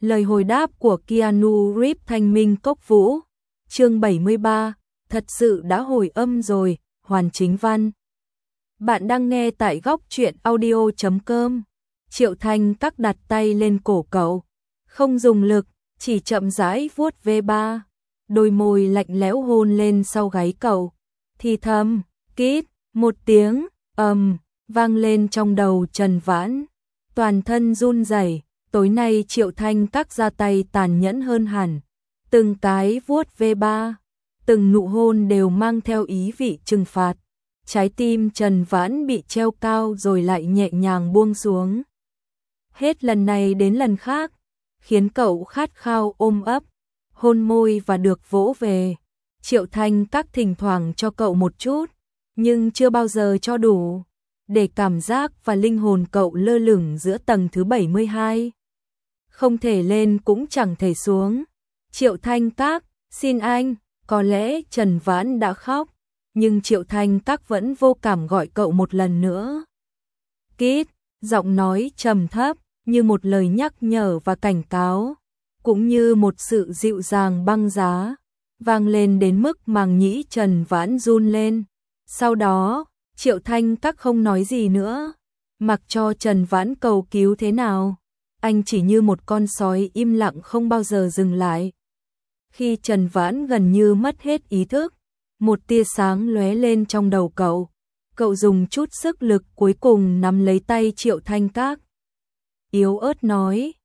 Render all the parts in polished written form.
Lời hồi đáp của Keanu Reeves Thanh Minh Cốc Vũ. Chương 73, thật sự đã hồi âm rồi, Hoàn Chính Văn. Bạn đang nghe tại góc truyện audio.com. Triệu Thanh Các đặt tay lên cổ cậu, không dùng lực, chỉ chậm rãi vuốt ve ba, đôi môi lạnh lẽo hôn lên sau gáy cậu. Thì thầm, kít, một tiếng vang lên trong đầu Trần Vãn, toàn thân run rẩy. Tối nay Triệu Thanh Các ra tay tàn nhẫn hơn hẳn, từng cái vuốt ve ba, từng nụ hôn đều mang theo ý vị trừng phạt. Trái tim Trần Vãn bị treo cao rồi lại nhẹ nhàng buông xuống. Hết lần này đến lần khác, khiến cậu khát khao ôm ấp, hôn môi và được vỗ về. Triệu Thanh Các thỉnh thoảng cho cậu một chút, nhưng chưa bao giờ cho đủ, để cảm giác và linh hồn cậu lơ lửng giữa tầng thứ 72. Không thể lên cũng chẳng thể xuống. Triệu Thanh Các, xin anh. Có lẽ Trần Vãn đã khóc, nhưng Triệu Thanh Các vẫn vô cảm gọi cậu một lần nữa. Kít, giọng nói trầm thấp, như một lời nhắc nhở và cảnh cáo, cũng như một sự dịu dàng băng giá, vang lên đến mức màng nhĩ Trần Vãn run lên. Sau đó, Triệu Thanh Các không nói gì nữa, mặc cho Trần Vãn cầu cứu thế nào. Anh chỉ như một con sói im lặng không bao giờ dừng lại. Khi Trần Vãn gần như mất hết ý thức, một tia sáng lóe lên trong đầu cậu. Cậu dùng chút sức lực cuối cùng nắm lấy tay Triệu Thanh Các. Yếu ớt nói,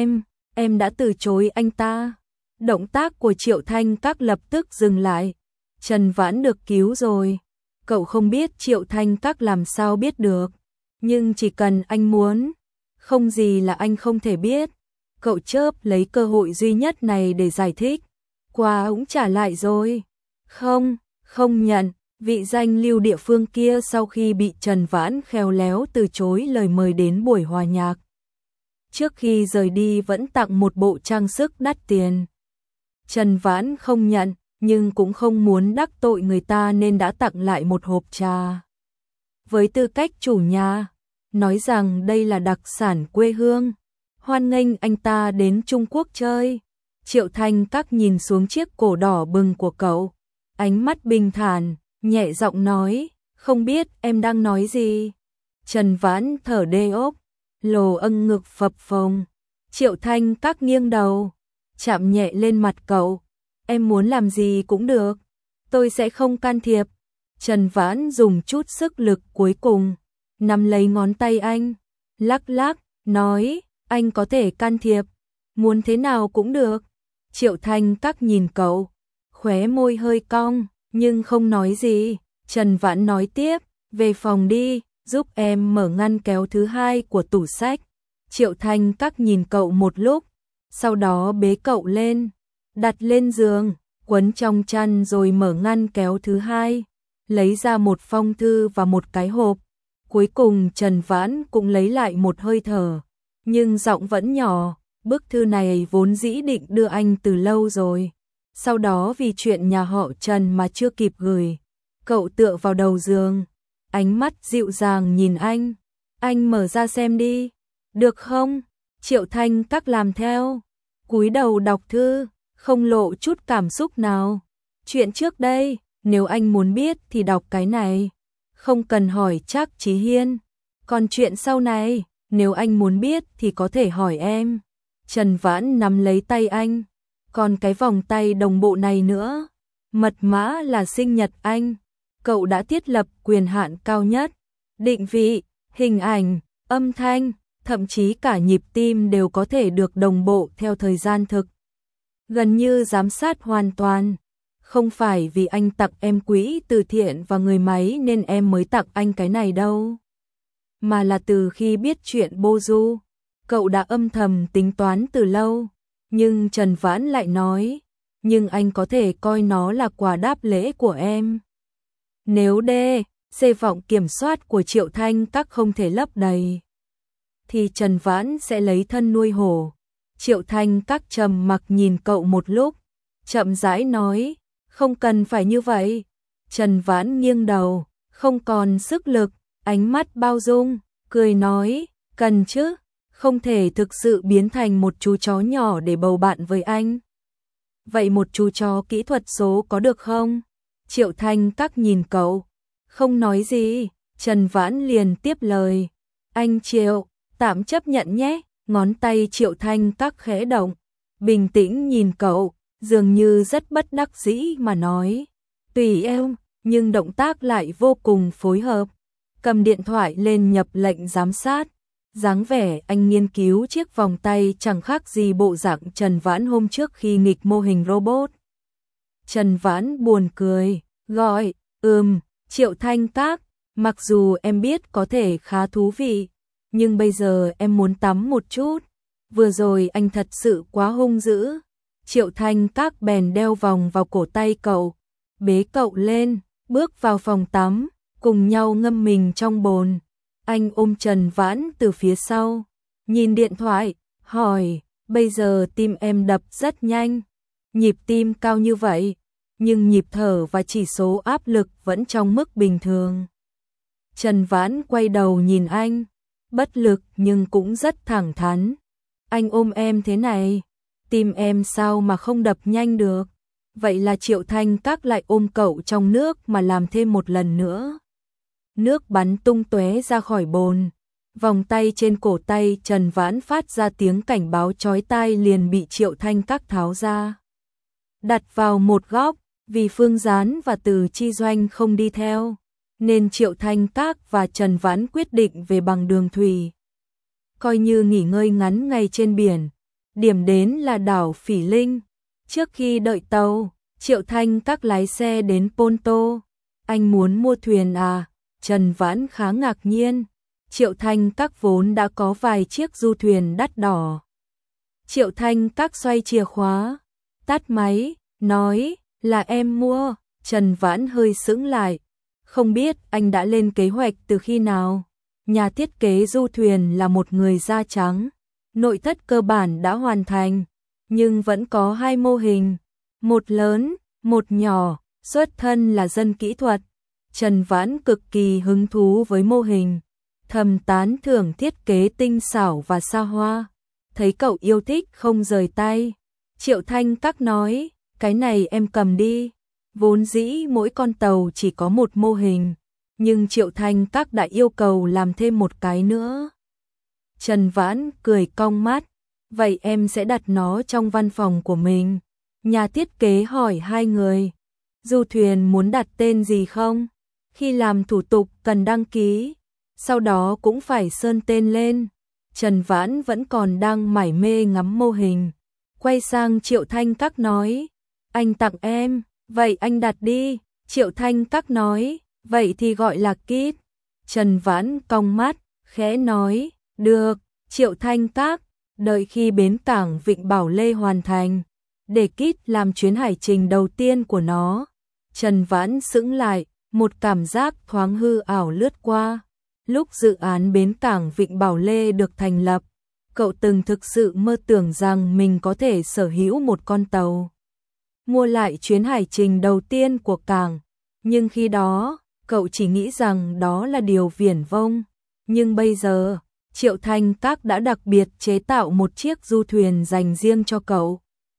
em đã từ chối anh ta. Động tác của Triệu Thanh Các lập tức dừng lại. Trần Vãn được cứu rồi. Cậu không biết Triệu Thanh Các làm sao biết được, nhưng chỉ cần anh muốn, không gì là anh không thể biết. Cậu chớp lấy cơ hội duy nhất này để giải thích. Quà cũng trả lại rồi. Không nhận. Vị danh lưu địa phương kia sau khi bị Trần Vãn khéo léo từ chối lời mời đến buổi hòa nhạc, trước khi rời đi vẫn tặng một bộ trang sức đắt tiền. Trần Vãn không nhận, nhưng cũng không muốn đắc tội người ta nên đã tặng lại một hộp trà. Với tư cách chủ nhà, nói rằng đây là đặc sản quê hương, hoan nghênh anh ta đến Trung Quốc chơi. Triệu Thanh Các nhìn xuống chiếc cổ đỏ bừng của cậu, ánh mắt bình thản, nhẹ giọng nói, không biết em đang nói gì. Trần Vãn thở đê ốp, lồ âng ngực phập phồng. Triệu Thanh Các nghiêng đầu, chạm nhẹ lên mặt cậu, em muốn làm gì cũng được, tôi sẽ không can thiệp. Trần Vãn dùng chút sức lực cuối cùng, nắm lấy ngón tay anh, lắc lắc, nói, anh có thể can thiệp, muốn thế nào cũng được. Triệu Thanh Các nhìn cậu, khóe môi hơi cong, nhưng không nói gì. Trần Vãn nói tiếp, về phòng đi, giúp em mở ngăn kéo thứ 2 của tủ sách. Triệu Thanh Các nhìn cậu một lúc, sau đó bế cậu lên, đặt lên giường, quấn trong chăn rồi mở ngăn kéo thứ 2, lấy ra một phong thư và một cái hộp. Cuối cùng Trần Vãn cũng lấy lại một hơi thở, nhưng giọng vẫn nhỏ, bức thư này vốn dĩ định đưa anh từ lâu rồi. Sau đó vì chuyện nhà họ Trần mà chưa kịp gửi. Cậu tựa vào đầu giường, ánh mắt dịu dàng nhìn anh mở ra xem đi, được không? Triệu Thanh Các làm theo, cúi đầu đọc thư, không lộ chút cảm xúc nào. Chuyện trước đây, nếu anh muốn biết thì đọc cái này, không cần hỏi Trác Chí Hiên. Còn chuyện sau này, nếu anh muốn biết thì có thể hỏi em. Trần Vãn nắm lấy tay anh, còn cái vòng tay đồng bộ này nữa, mật mã là sinh nhật anh. Cậu đã thiết lập quyền hạn cao nhất, định vị, hình ảnh, âm thanh, thậm chí cả nhịp tim đều có thể được đồng bộ theo thời gian thực. Gần như giám sát hoàn toàn. Không phải vì anh tặng em quỹ từ thiện và người máy nên em mới tặng anh cái này đâu, mà là từ khi biết chuyện Bô Du, cậu đã âm thầm tính toán từ lâu. Nhưng Trần Vãn lại nói, nhưng anh có thể coi nó là quà đáp lễ của em. Nếu C vọng kiểm soát của Triệu Thanh Các không thể lấp đầy, thì Trần Vãn sẽ lấy thân nuôi hổ. Triệu Thanh Các trầm mặc nhìn cậu một lúc, chậm rãi nói, không cần phải như vậy. Trần Vãn nghiêng đầu, không còn sức lực, ánh mắt bao dung, cười nói, cần chứ, không thể thực sự biến thành một chú chó nhỏ để bầu bạn với anh. Vậy một chú chó kỹ thuật số có được không? Triệu Thanh Các nhìn cậu, không nói gì, Trần Vãn liền tiếp lời. Anh Triệu, tạm chấp nhận nhé, ngón tay Triệu Thanh Các khẽ động, bình tĩnh nhìn cậu, dường như rất bất đắc dĩ mà nói. Tùy em, nhưng động tác lại vô cùng phối hợp. Cầm điện thoại lên nhập lệnh giám sát. Dáng vẻ anh nghiên cứu chiếc vòng tay chẳng khác gì bộ dạng Trần Vãn hôm trước khi nghịch mô hình robot. Trần Vãn buồn cười, gọi, Triệu Thanh Các, mặc dù em biết có thể khá thú vị, nhưng bây giờ em muốn tắm một chút. Vừa rồi anh thật sự quá hung dữ. Triệu Thanh Các bèn đeo vòng vào cổ tay cậu, bế cậu lên, bước vào phòng tắm, cùng nhau ngâm mình trong bồn. Anh ôm Trần Vãn từ phía sau, nhìn điện thoại, hỏi, bây giờ tim em đập rất nhanh, nhịp tim cao như vậy, nhưng nhịp thở và chỉ số áp lực vẫn trong mức bình thường. Trần Vãn quay đầu nhìn anh, bất lực nhưng cũng rất thẳng thắn. Anh ôm em thế này, tim em sao mà không đập nhanh được? Vậy là Triệu Thanh Các lại ôm cậu trong nước mà làm thêm một lần nữa. Nước bắn tung tóe ra khỏi bồn. Vòng tay trên cổ tay Trần Vãn phát ra tiếng cảnh báo chói tai liền bị Triệu Thanh Các tháo ra. Đặt vào một góc, vì Phương Gián và Từ Chi Doanh không đi theo, nên Triệu Thanh Các và Trần Vãn quyết định về bằng đường thủy. Coi như nghỉ ngơi ngắn ngày trên biển, điểm đến là đảo Phỉ Linh. Trước khi đợi tàu, Triệu Thanh Các lái xe đến Ponto. Anh muốn mua thuyền à? Trần Vãn khá ngạc nhiên. Triệu Thanh Các vốn đã có vài chiếc du thuyền đắt đỏ. Triệu Thanh Các xoay chìa khóa, tắt máy, nói là em mua. Trần Vãn hơi sững lại, không biết anh đã lên kế hoạch từ khi nào. Nhà thiết kế du thuyền là một người da trắng, nội thất cơ bản đã hoàn thành, nhưng vẫn có hai mô hình, một lớn, một nhỏ, xuất thân là dân kỹ thuật. Trần Vãn cực kỳ hứng thú với mô hình, thầm tán thưởng thiết kế tinh xảo và xa hoa. Thấy cậu yêu thích không rời tay, Triệu Thanh Các nói, cái này em cầm đi. Vốn dĩ mỗi con tàu chỉ có một mô hình, nhưng Triệu Thanh Các đã yêu cầu làm thêm một cái nữa. Trần Vãn cười cong mắt, vậy em sẽ đặt nó trong văn phòng của mình. Nhà thiết kế hỏi hai người, du thuyền muốn đặt tên gì không? Khi làm thủ tục cần đăng ký, sau đó cũng phải sơn tên lên. Trần Vãn vẫn còn đang mải mê ngắm mô hình, quay sang Triệu Thanh Các nói, anh tặng em, vậy anh đặt đi. Triệu Thanh Các nói, vậy thì gọi là kit. Trần Vãn cong mắt, khẽ nói, được. Triệu Thanh Các, đợi khi bến cảng Vịnh Bảo Lê hoàn thành, để kit làm chuyến hải trình đầu tiên của nó. Trần Vãn sững lại, một cảm giác thoáng hư ảo lướt qua. Lúc dự án bến cảng Vịnh Bảo Lê được thành lập, cậu từng thực sự mơ tưởng rằng mình có thể sở hữu một con tàu, mua lại chuyến hải trình đầu tiên của cảng. Nhưng khi đó, cậu chỉ nghĩ rằng đó là điều viển vông. Nhưng bây giờ, Triệu Thanh Các đã đặc biệt chế tạo một chiếc du thuyền dành riêng cho cậu,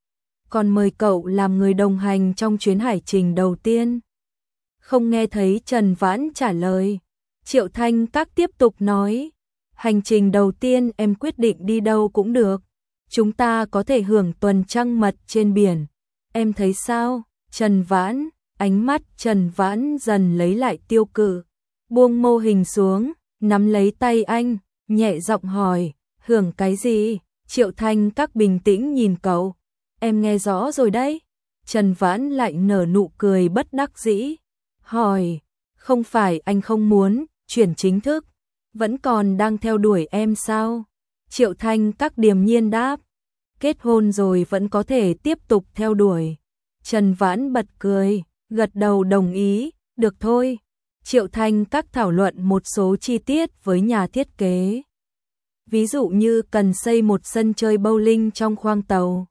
còn mời cậu làm người đồng hành trong chuyến hải trình đầu tiên. Không nghe thấy Trần Vãn trả lời, Triệu Thanh Các tiếp tục nói, hành trình đầu tiên em quyết định đi đâu cũng được. Chúng ta có thể hưởng tuần trăng mật trên biển. Em thấy sao? Trần Vãn, ánh mắt Trần Vãn dần lấy lại tiêu cự, buông mô hình xuống, nắm lấy tay anh, nhẹ giọng hỏi, hưởng cái gì? Triệu Thanh Các bình tĩnh nhìn cậu, em nghe rõ rồi đấy. Trần Vãn lại nở nụ cười bất đắc dĩ, hỏi, không phải anh không muốn chuyển chính thức, vẫn còn đang theo đuổi em sao? Triệu Thanh Các điềm nhiên đáp, kết hôn rồi vẫn có thể tiếp tục theo đuổi. Trần Vãn bật cười, gật đầu đồng ý, được thôi. Triệu Thanh Các thảo luận một số chi tiết với nhà thiết kế. Ví dụ như cần xây một sân chơi bowling trong khoang tàu.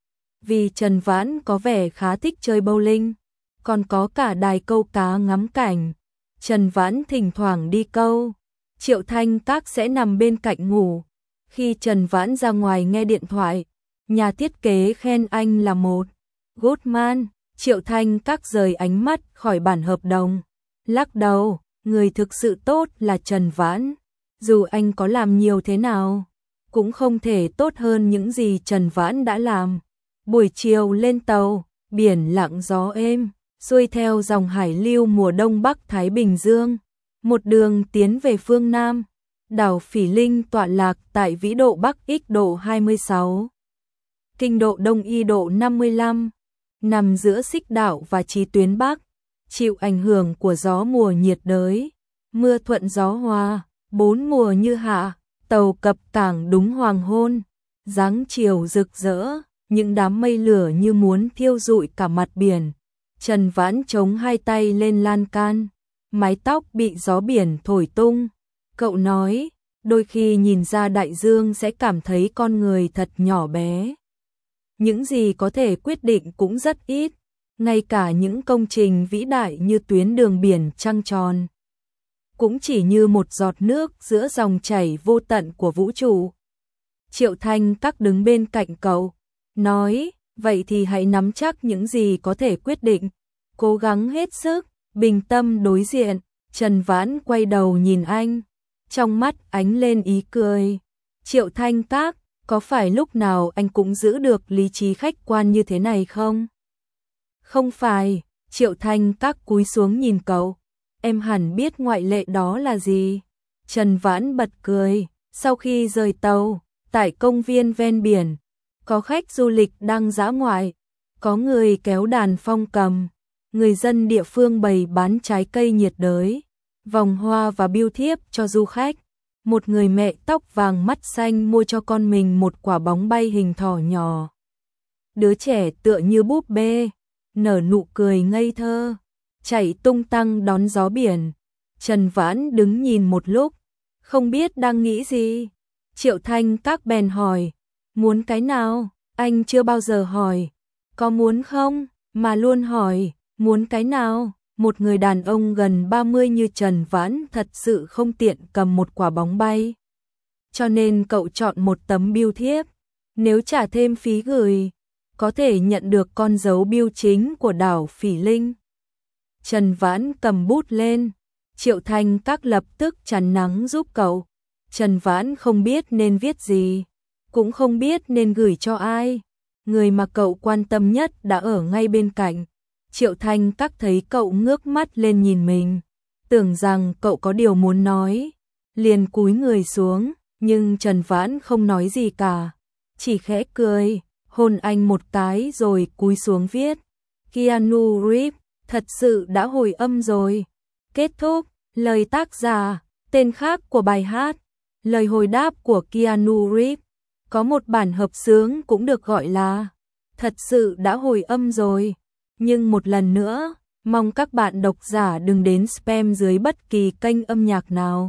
Vì Trần Vãn có vẻ khá thích chơi bowling, còn có cả đài câu cá ngắm cảnh. Trần Vãn thỉnh thoảng đi câu, Triệu Thanh Các sẽ nằm bên cạnh ngủ. Khi Trần Vãn ra ngoài nghe điện thoại, nhà thiết kế khen anh là một good man, Triệu Thanh Các rời ánh mắt khỏi bản hợp đồng. Lắc đầu, người thực sự tốt là Trần Vãn. Dù anh có làm nhiều thế nào, cũng không thể tốt hơn những gì Trần Vãn đã làm. Buổi chiều lên tàu, biển lặng gió êm, xuôi theo dòng hải lưu mùa đông Bắc Thái Bình Dương. Một đường tiến về phương Nam, đảo Phỉ Linh tọa lạc tại vĩ độ Bắc X độ 26, kinh độ Đông Y độ 55, nằm giữa xích đạo và chí tuyến Bắc, chịu ảnh hưởng của gió mùa nhiệt đới, mưa thuận gió hòa, bốn mùa như hạ, tàu cập cảng đúng hoàng hôn, dáng chiều rực rỡ, những đám mây lửa như muốn thiêu rụi cả mặt biển. Trần Vãn chống hai tay lên lan can, mái tóc bị gió biển thổi tung. Cậu nói, đôi khi nhìn ra đại dương sẽ cảm thấy con người thật nhỏ bé. Những gì có thể quyết định cũng rất ít, ngay cả những công trình vĩ đại như tuyến đường biển trăng tròn cũng chỉ như một giọt nước giữa dòng chảy vô tận của vũ trụ. Triệu Thanh Các đứng bên cạnh cậu, nói, vậy thì hãy nắm chắc những gì có thể quyết định, cố gắng hết sức, bình tâm đối diện. Trần Vãn quay đầu nhìn anh, trong mắt ánh lên ý cười. Triệu Thanh Các, có phải lúc nào anh cũng giữ được lý trí khách quan như thế này không? Không phải, Triệu Thanh Các cúi xuống nhìn cậu. Em hẳn biết ngoại lệ đó là gì. Trần Vãn bật cười, sau khi rời tàu, tại công viên ven biển, có khách du lịch đang dã ngoại, có người kéo đàn phong cầm, người dân địa phương bày bán trái cây nhiệt đới, vòng hoa và bưu thiếp cho du khách. Một người mẹ tóc vàng mắt xanh mua cho con mình một quả bóng bay hình thỏ nhỏ. Đứa trẻ tựa như búp bê, nở nụ cười ngây thơ, chạy tung tăng đón gió biển. Trần Vãn đứng nhìn một lúc, không biết đang nghĩ gì. Triệu Thanh Các bèn hỏi, muốn cái nào? Anh chưa bao giờ hỏi, có muốn không, mà luôn hỏi, muốn cái nào? Một người đàn ông gần 30 như Trần Vãn thật sự không tiện cầm một quả bóng bay. Cho nên cậu chọn một tấm bưu thiếp. Nếu trả thêm phí gửi, có thể nhận được con dấu bưu chính của đảo Phỉ Linh. Trần Vãn cầm bút lên, Triệu Thanh Các lập tức chắn nắng giúp cậu. Trần Vãn không biết nên viết gì, cũng không biết nên gửi cho ai. Người mà cậu quan tâm nhất đã ở ngay bên cạnh. Triệu Thanh Các thấy cậu ngước mắt lên nhìn mình, tưởng rằng cậu có điều muốn nói, liền cúi người xuống, nhưng Trần Vãn không nói gì cả, chỉ khẽ cười, hôn anh một cái rồi cúi xuống viết. Keanu Reeves, thật sự đã hồi âm rồi. Kết thúc, lời tác giả, tên khác của bài hát, lời hồi đáp của Keanu Reeves. Có một bản hợp xướng cũng được gọi là thật sự đã hồi âm rồi. Nhưng một lần nữa, mong các bạn độc giả đừng đến spam dưới bất kỳ kênh âm nhạc nào.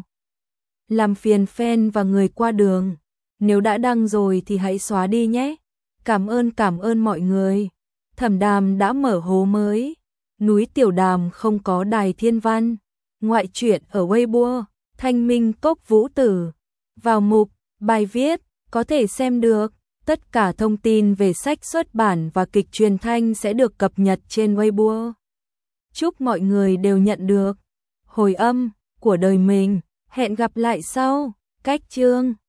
Làm phiền fan và người qua đường. Nếu đã đăng rồi thì hãy xóa đi nhé. Cảm ơn mọi người. Thẩm Đàm đã mở hố mới. Núi Tiểu Đàm không có đài thiên văn. Ngoại truyện ở Weibo, Thanh Minh Cốc Vũ Tử. Vào mục, bài viết, có thể xem được. Tất cả thông tin về sách xuất bản và kịch truyền thanh sẽ được cập nhật trên Weibo. Chúc mọi người đều nhận được hồi âm của đời mình. Hẹn gặp lại sau. Cách chương